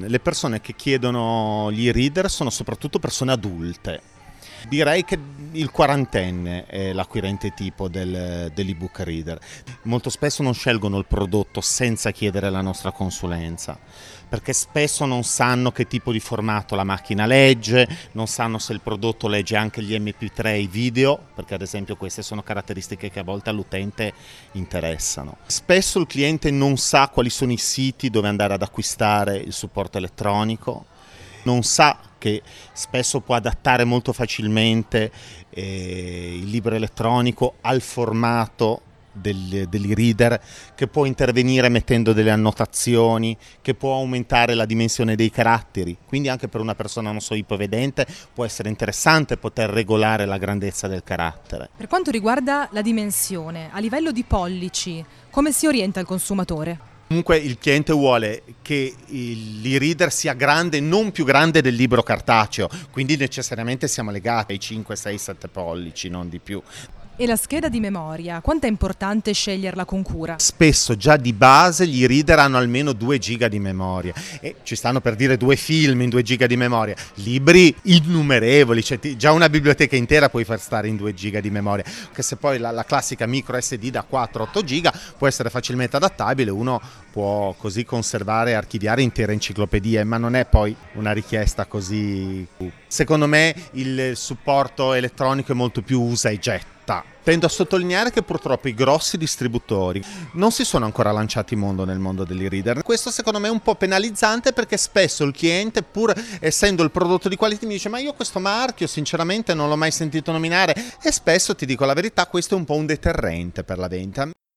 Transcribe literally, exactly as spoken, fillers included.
Le persone che chiedono gli e-reader sono soprattutto persone adulte. Direi che il quarantenne è l'acquirente tipo del, dell'ebook reader. Molto spesso non scelgono il prodotto senza chiedere la nostra consulenza, perché spesso non sanno che tipo di formato la macchina legge, non sanno se il prodotto legge anche gli emme pi tre e i video, perché ad esempio queste sono caratteristiche che a volte all'utente interessano. Spesso il cliente non sa quali sono i siti dove andare ad acquistare il supporto elettronico, non sa che spesso può adattare molto facilmente eh, il libro elettronico al formato del, dell'e-reader, che può intervenire mettendo delle annotazioni, che può aumentare la dimensione dei caratteri, quindi anche per una persona non so ipovedente può essere interessante poter regolare la grandezza del carattere. Per quanto riguarda la dimensione, a livello di pollici, come si orienta il consumatore? Comunque il cliente vuole che l'e-reader sia grande, non più grande del libro cartaceo, quindi necessariamente siamo legati ai cinque, sei, sette pollici, non di più. E la scheda di memoria, quanto è importante sceglierla con cura? Spesso già di base gli e-reader hanno almeno due giga di memoria e ci stanno per dire due film in due giga di memoria, libri innumerevoli, cioè già una biblioteca intera puoi far stare in due giga di memoria, che se poi la, la classica micro esse di da quattro otto giga può essere facilmente adattabile, uno può così conservare e archiviare intere enciclopedie, ma non è poi una richiesta così. Secondo me il supporto elettronico è molto più usa e getta. Tendo a sottolineare che purtroppo i grossi distributori non si sono ancora lanciati in mondo nel mondo dell'e-reader. Questo secondo me è un po' penalizzante, perché spesso il cliente, pur essendo il prodotto di qualità, mi dice ma io questo marchio sinceramente non l'ho mai sentito nominare, e spesso, ti dico la verità, questo è un po' un deterrente per la vendita.